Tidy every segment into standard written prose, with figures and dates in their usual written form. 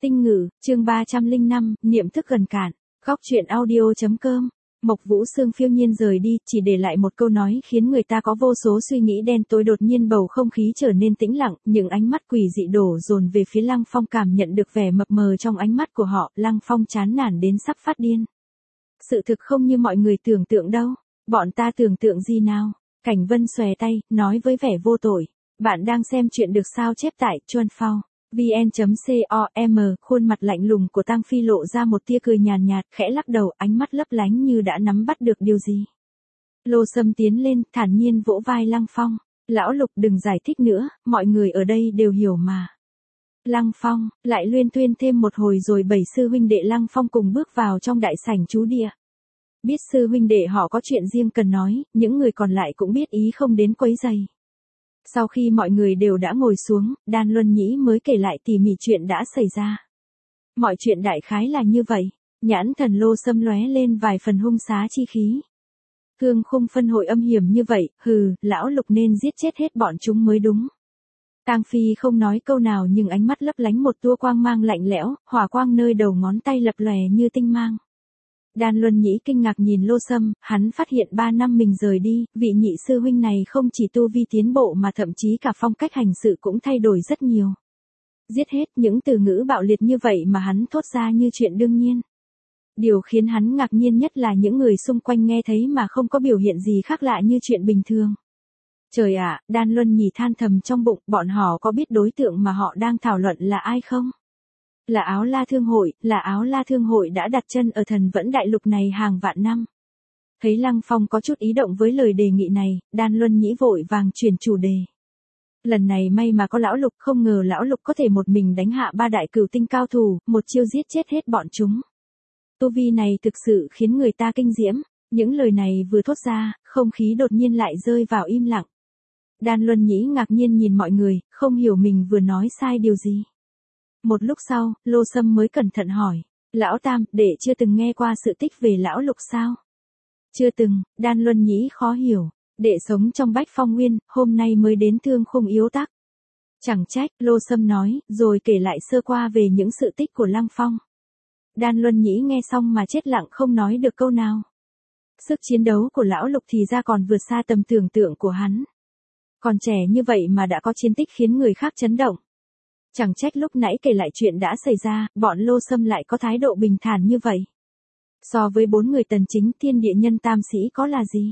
Tinh ngữ, chương 305, niệm thức gần cạn. Góc truyện audio.com. Mộc Vũ Sương phiêu nhiên rời đi, chỉ để lại một câu nói khiến người ta có vô số suy nghĩ đen tối. Đột nhiên bầu không khí trở nên tĩnh lặng, những ánh mắt quỷ dị đổ dồn về phía Lăng Phong. Cảm nhận được vẻ mập mờ trong ánh mắt của họ, Lăng Phong chán nản đến sắp phát điên. Sự thực không như mọi người tưởng tượng đâu. Bọn ta tưởng tượng gì nào? Cảnh Vân xòe tay, nói với vẻ vô tội. Bạn đang xem chuyện được sao chép tại Chuan Phao. vn.com, khuôn mặt lạnh lùng của Tang Phi lộ ra một tia cười nhàn nhạt, khẽ lắc đầu, ánh mắt lấp lánh như đã nắm bắt được điều gì. Lô Sâm tiến lên, thản nhiên vỗ vai Lăng Phong. Lão Lục đừng giải thích nữa, mọi người ở đây đều hiểu mà. Lăng Phong, lại luyên thuyên thêm một hồi rồi 7 sư huynh đệ Lăng Phong cùng bước vào trong đại sảnh chú địa. Biết sư huynh đệ họ có chuyện riêng cần nói, những người còn lại cũng biết ý không đến quấy rầy. Sau khi mọi người đều đã ngồi xuống, Đan Luân Nhĩ mới kể lại tỉ mỉ chuyện đã xảy ra. Mọi chuyện đại khái là như vậy, nhãn thần Lô Sâm lóe lên vài phần hung xá chi khí. Thương Khung phân hội âm hiểm như vậy, lão Lục nên giết chết hết bọn chúng mới đúng. Tang Phi không nói câu nào nhưng ánh mắt lấp lánh một tua quang mang lạnh lẽo, hỏa quang nơi đầu ngón tay lập lòe như tinh mang. Đan Luân Nhĩ kinh ngạc nhìn Lô Sâm, hắn phát hiện 3 năm mình rời đi, vị nhị sư huynh này không chỉ tu vi tiến bộ mà thậm chí cả phong cách hành sự cũng thay đổi rất nhiều. Giết hết, những từ ngữ bạo liệt như vậy mà hắn thốt ra như chuyện đương nhiên. Điều khiến hắn ngạc nhiên nhất là những người xung quanh nghe thấy mà không có biểu hiện gì khác lạ như chuyện bình thường. Trời ạ, Đan Luân Nhĩ than thầm trong bụng, bọn họ có biết đối tượng mà họ đang thảo luận là ai không? Là Áo La Thương Hội, là Áo La Thương Hội đã đặt chân ở Thần Vẫn Đại Lục này hàng vạn năm. Thấy Lăng Phong có chút ý động với lời đề nghị này, Đan Luân Nhĩ vội vàng chuyển chủ đề. Lần này may mà có lão Lục, không ngờ lão Lục có thể một mình đánh hạ 3 đại cửu tinh cao thủ, một chiêu giết chết hết bọn chúng. Tu vi này thực sự khiến người ta kinh diễm. Những lời này vừa thốt ra, không khí đột nhiên lại rơi vào im lặng. Đan Luân Nhĩ ngạc nhiên nhìn mọi người, không hiểu mình vừa nói sai điều gì. Một lúc sau, Lô Sâm mới cẩn thận hỏi. Lão Tam, đệ chưa từng nghe qua sự tích về lão Lục sao? Chưa từng, Đan Luân Nhĩ khó hiểu. Đệ sống trong Bách Phong Nguyên, hôm nay mới đến Thương Khung yếu tắc. Chẳng trách, Lô Sâm nói, rồi kể lại sơ qua về những sự tích của Lăng Phong. Đan Luân Nhĩ nghe xong mà chết lặng không nói được câu nào. Sức chiến đấu của lão Lục thì ra còn vượt xa tầm tưởng tượng của hắn. Còn trẻ như vậy mà đã có chiến tích khiến người khác chấn động. Chẳng trách lúc nãy kể lại chuyện đã xảy ra, bọn Lô Sâm lại có thái độ bình thản như vậy. So với 4 người tần chính thiên địa nhân tam sĩ có là gì?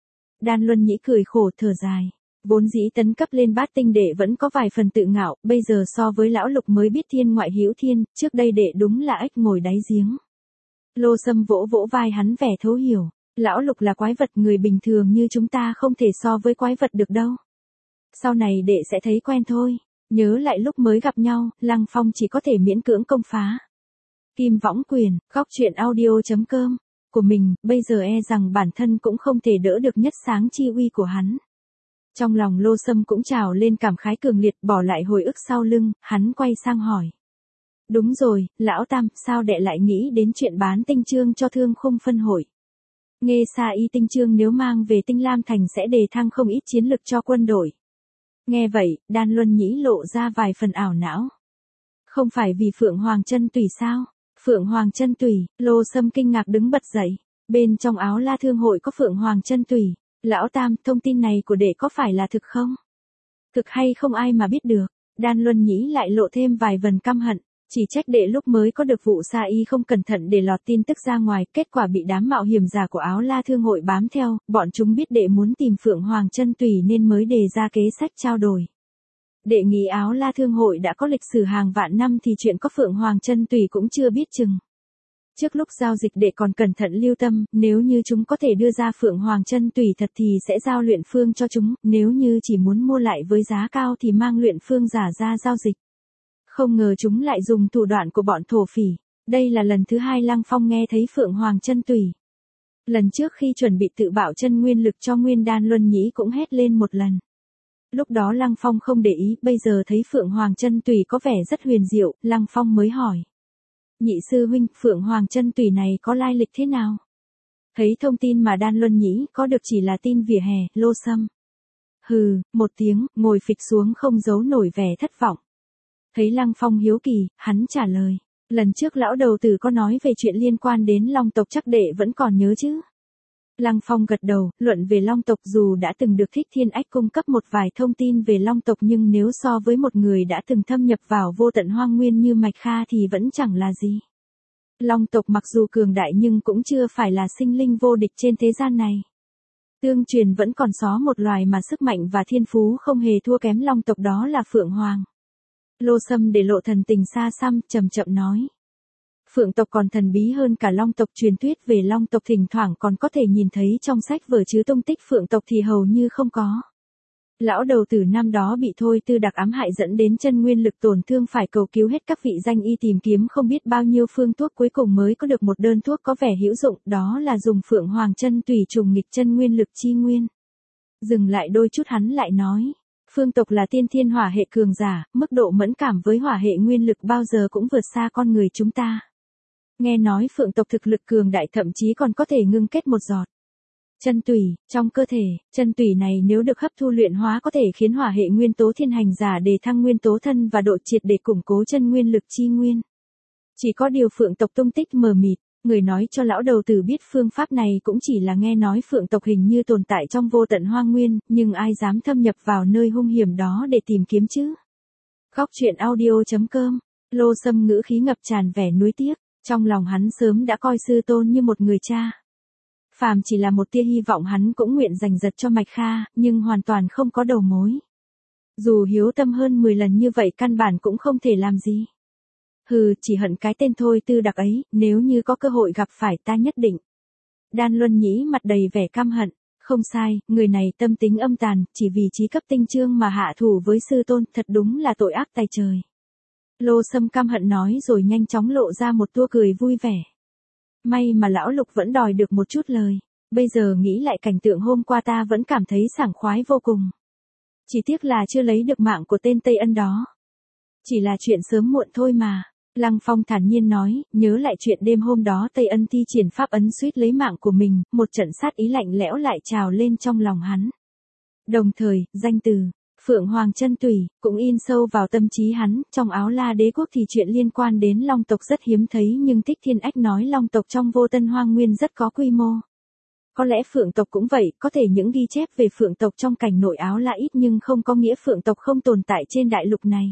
Đan Luân Nhĩ cười khổ thở dài. Vốn dĩ tấn cấp lên bát tinh đệ vẫn có vài phần tự ngạo, bây giờ so với lão Lục mới biết thiên ngoại hữu thiên, trước đây đệ đúng là ếch ngồi đáy giếng. Lô Sâm vỗ vỗ vai hắn vẻ thấu hiểu. Lão Lục là quái vật, người bình thường như chúng ta không thể so với quái vật được đâu. Sau này đệ sẽ thấy quen thôi. Nhớ lại lúc mới gặp nhau, Lăng Phong chỉ có thể miễn cưỡng công phá. Kim Võng Quyền, góc truyện audio.com của mình, bây giờ e rằng bản thân cũng không thể đỡ được nhất sáng chi uy của hắn. Trong lòng Lô Sâm cũng trào lên cảm khái cường liệt, bỏ lại hồi ức sau lưng, hắn quay sang hỏi. Đúng rồi, lão Tam, sao đệ lại nghĩ đến chuyện bán tinh chương cho Thương Khung phân hội? Nghe Sa Y tinh chương nếu mang về Tinh Lam Thành sẽ đề thăng không ít chiến lực cho quân đội. Nghe vậy, Đan Luân Nhĩ lộ ra vài phần ảo não. Không phải vì Phượng Hoàng Chân Tùy sao? Phượng Hoàng Chân Tùy, Lô Sâm kinh ngạc đứng bật dậy. Bên trong Áo La Thương Hội có Phượng Hoàng Chân Tùy. Lão Tam, thông tin này của đệ có phải là thực không? Thực hay không ai mà biết được. Đan Luân Nhĩ lại lộ thêm vài phần căm hận. Chỉ trách đệ lúc mới có được vụ Sa Y không cẩn thận để lọt tin tức ra ngoài, kết quả bị đám mạo hiểm giả của Áo La Thương Hội bám theo, bọn chúng biết đệ muốn tìm Phượng Hoàng Chân Tùy nên mới đề ra kế sách trao đổi. Đệ nghĩ Áo La Thương Hội đã có lịch sử hàng vạn năm thì chuyện có Phượng Hoàng Chân Tùy cũng chưa biết chừng. Trước lúc giao dịch đệ còn cẩn thận lưu tâm, nếu như chúng có thể đưa ra Phượng Hoàng Chân Tùy thật thì sẽ giao luyện phương cho chúng, nếu như chỉ muốn mua lại với giá cao thì mang luyện phương giả ra giao dịch. Không ngờ chúng lại dùng thủ đoạn của bọn thổ phỉ. Đây là lần thứ 2 Lăng Phong nghe thấy Phượng Hoàng Chân Tùy. Lần trước khi chuẩn bị tự bạo chân nguyên lực cho Nguyên Đan Luân Nhĩ cũng hét lên một lần. Lúc đó Lăng Phong không để ý, bây giờ thấy Phượng Hoàng Chân Tùy có vẻ rất huyền diệu, Lăng Phong mới hỏi. Nhị sư huynh, Phượng Hoàng Chân Tùy này có lai lịch thế nào? Thấy thông tin mà Đan Luân Nhĩ có được chỉ là tin vỉa hè, Lô Sâm. Một tiếng, ngồi phịch xuống không giấu nổi vẻ thất vọng. Thấy Lăng Phong hiếu kỳ, hắn trả lời. Lần trước lão đầu tử có nói về chuyện liên quan đến Long tộc chắc đệ vẫn còn nhớ chứ? Lăng Phong gật đầu, luận về Long tộc dù đã từng được Thích Thiên Ách cung cấp một vài thông tin về Long tộc nhưng nếu so với một người đã từng thâm nhập vào vô tận hoang nguyên như Mạch Kha thì vẫn chẳng là gì. Long tộc mặc dù cường đại nhưng cũng chưa phải là sinh linh vô địch trên thế gian này. Tương truyền vẫn còn xó một loài mà sức mạnh và thiên phú không hề thua kém Long tộc, đó là Phượng Hoàng. Lô Sâm để lộ thần tình xa xăm, chậm chậm nói. Phượng tộc còn thần bí hơn cả Long tộc, truyền thuyết về Long tộc thỉnh thoảng còn có thể nhìn thấy trong sách vở chứ tung tích Phượng tộc thì hầu như không có. Lão đầu tử năm đó bị Thôi Tư Đặc ám hại dẫn đến chân nguyên lực tổn thương, phải cầu cứu hết các vị danh y tìm kiếm không biết bao nhiêu phương thuốc, cuối cùng mới có được một đơn thuốc có vẻ hữu dụng, đó là dùng Phượng Hoàng chân tùy trùng nghịch chân nguyên lực chi nguyên. Dừng lại đôi chút hắn lại nói. Phương tộc là tiên thiên hỏa hệ cường giả, mức độ mẫn cảm với hỏa hệ nguyên lực bao giờ cũng vượt xa con người chúng ta. Nghe nói Phượng tộc thực lực cường đại, thậm chí còn có thể ngưng kết một giọt chân tủy trong cơ thể. Chân tủy này nếu được hấp thu luyện hóa có thể khiến hỏa hệ nguyên tố thiên hành giả đề thăng nguyên tố thân và độ triệt để củng cố chân nguyên lực chi nguyên. Chỉ có điều Phượng tộc tung tích mờ mịt, người nói cho lão đầu tử biết phương pháp này cũng chỉ là nghe nói Phượng tộc hình như tồn tại trong vô tận hoang nguyên, nhưng ai dám thâm nhập vào nơi hung hiểm đó để tìm kiếm chứ? Góc truyện audio.com. Lô Sâm ngữ khí ngập tràn vẻ nuối tiếc, trong lòng hắn sớm đã coi sư tôn như một người cha. Phàm chỉ là một tia hy vọng hắn cũng nguyện dành giật cho Mạch Kha, nhưng hoàn toàn không có đầu mối. Dù hiếu tâm hơn 10 lần như vậy căn bản cũng không thể làm gì. Hừ, chỉ hận cái tên Thôi Tư Đặc ấy, nếu như có cơ hội gặp phải ta nhất định. Đan Luân Nhĩ mặt đầy vẻ căm hận. Không sai, người này tâm tính âm tàn, chỉ vì chí cấp tinh chương mà hạ thủ với sư tôn, thật đúng là tội ác tày trời. Lô Sâm căm hận nói rồi nhanh chóng lộ ra một tua cười vui vẻ. May mà lão Lục vẫn đòi được một chút lời. Bây giờ nghĩ lại cảnh tượng hôm qua ta vẫn cảm thấy sảng khoái vô cùng. Chỉ tiếc là chưa lấy được mạng của tên Tây Ân đó. Chỉ là chuyện sớm muộn thôi mà. Lăng Phong thản nhiên nói, nhớ lại chuyện đêm hôm đó Tây Ân thi triển pháp ấn suýt lấy mạng của mình, một trận sát ý lạnh lẽo lại trào lên trong lòng hắn. Đồng thời, danh từ Phượng Hoàng chân tủy cũng in sâu vào tâm trí hắn. Trong Áo La Đế quốc thì chuyện liên quan đến Long tộc rất hiếm thấy, nhưng Thích Thiên Ách nói Long tộc trong vô tân hoang nguyên rất có quy mô. Có lẽ Phượng tộc cũng vậy, có thể những ghi chép về Phượng tộc trong cảnh nội Áo La ít nhưng không có nghĩa Phượng tộc không tồn tại trên đại lục này.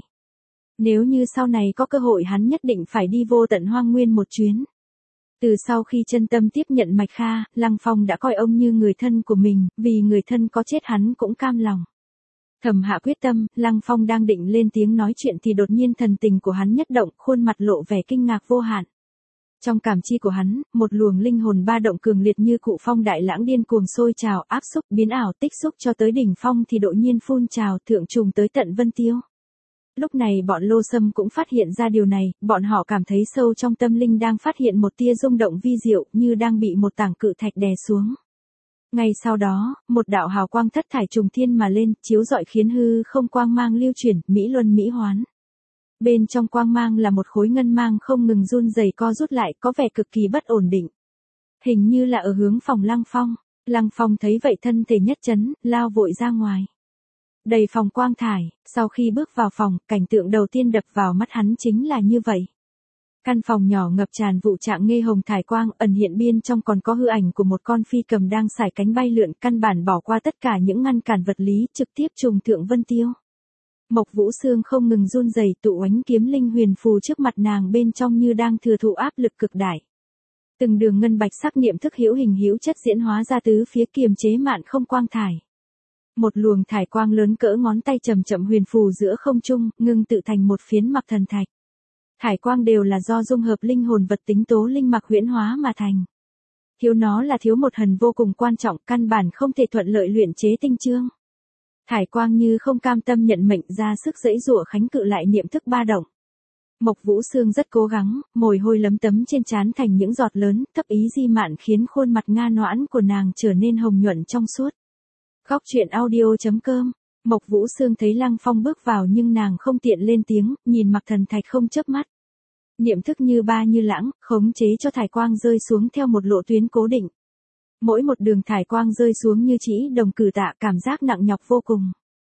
Nếu như sau này có cơ hội hắn nhất định phải đi vô tận hoang nguyên một chuyến. Từ sau khi chân tâm tiếp nhận Mạch Kha, Lăng Phong đã coi ông như người thân của mình, vì người thân có chết hắn cũng cam lòng. Thầm hạ quyết tâm, Lăng Phong đang định lên tiếng nói chuyện thì đột nhiên thần tình của hắn nhất động, khuôn mặt lộ vẻ kinh ngạc vô hạn. Trong cảm chi của hắn, một luồng linh hồn ba động cường liệt như cụ phong đại lãng điên cuồng sôi trào, áp xúc, biến ảo, tích xúc cho tới đỉnh phong thì đột nhiên phun trào, thượng trùng tới tận vân tiêu. Lúc này bọn Lô Sâm cũng phát hiện ra điều này, bọn họ cảm thấy sâu trong tâm linh đang phát hiện một tia rung động vi diệu, như đang bị một tảng cự thạch đè xuống. Ngay sau đó, một đạo hào quang thất thải trùng thiên mà lên, chiếu rọi khiến hư không quang mang lưu chuyển, mỹ luân mỹ hoán. Bên trong quang mang là một khối ngân mang không ngừng run rẩy co rút lại, có vẻ cực kỳ bất ổn định. Hình như là ở hướng phòng Lăng Phong. Lăng Phong thấy vậy thân thể nhất chấn, lao vội ra ngoài. Đầy phòng quang thải, sau khi bước vào phòng, cảnh tượng đầu tiên đập vào mắt hắn chính là như vậy. Căn phòng nhỏ ngập tràn vụ trạng nghe hồng thải quang, ẩn hiện bên trong còn có hư ảnh của một con phi cầm đang sải cánh bay lượn, căn bản bỏ qua tất cả những ngăn cản vật lý, trực tiếp trùng thượng vân tiêu. Mộc Vũ Sương không ngừng run rẩy, tụ ánh kiếm linh huyền phù trước mặt nàng bên trong như đang thừa thụ áp lực cực đại. Từng đường ngân bạch sắc niệm thức hữu hình hữu chất diễn hóa ra tứ phía kiềm chế mạn không quang thải. Một luồng thải quang lớn cỡ ngón tay chậm chậm huyền phù giữa không trung, ngưng tự thành một phiến mặc thần thạch. Thải quang đều là do dung hợp linh hồn vật tính tố linh mặc huyễn hóa mà thành. Thiếu nó là thiếu một hần vô cùng quan trọng, căn bản không thể thuận lợi luyện chế tinh chương. Thải quang như không cam tâm nhận mệnh, ra sức giãy giụa kháng cự lại niệm thức ba động. Mộc Vũ Sương rất cố gắng, mồ hôi lấm tấm trên trán thành những giọt lớn, thấp ý di mạn khiến khuôn mặt nga noãn của nàng trở nên hồng nhuận trong suốt. Góc truyện audio.com. Mộc Vũ Sương thấy Lăng Phong bước vào nhưng nàng không tiện lên tiếng, nhìn mặc thần thạch không chớp mắt. Niệm thức như ba như lãng, khống chế cho thải quang rơi xuống theo một lộ tuyến cố định. Mỗi một đường thải quang rơi xuống như chỉ đồng cử tạ, cảm giác nặng nhọc vô cùng.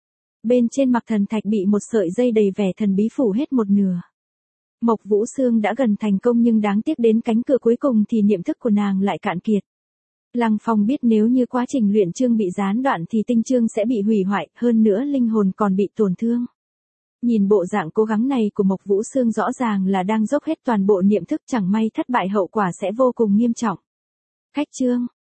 Bên trên mặt thần thạch bị một sợi dây đầy vẻ thần bí phủ hết một nửa. Mộc Vũ Sương đã gần thành công nhưng đáng tiếc đến cánh cửa cuối cùng thì niệm thức của nàng lại cạn kiệt. Lăng Phong biết nếu như quá trình luyện chương bị gián đoạn thì tinh chương sẽ bị hủy hoại, hơn nữa linh hồn còn bị tổn thương. Nhìn bộ dạng cố gắng này của Mộc Vũ Sương rõ ràng là đang dốc hết toàn bộ niệm thức, chẳng may thất bại hậu quả sẽ vô cùng nghiêm trọng. Khách chương,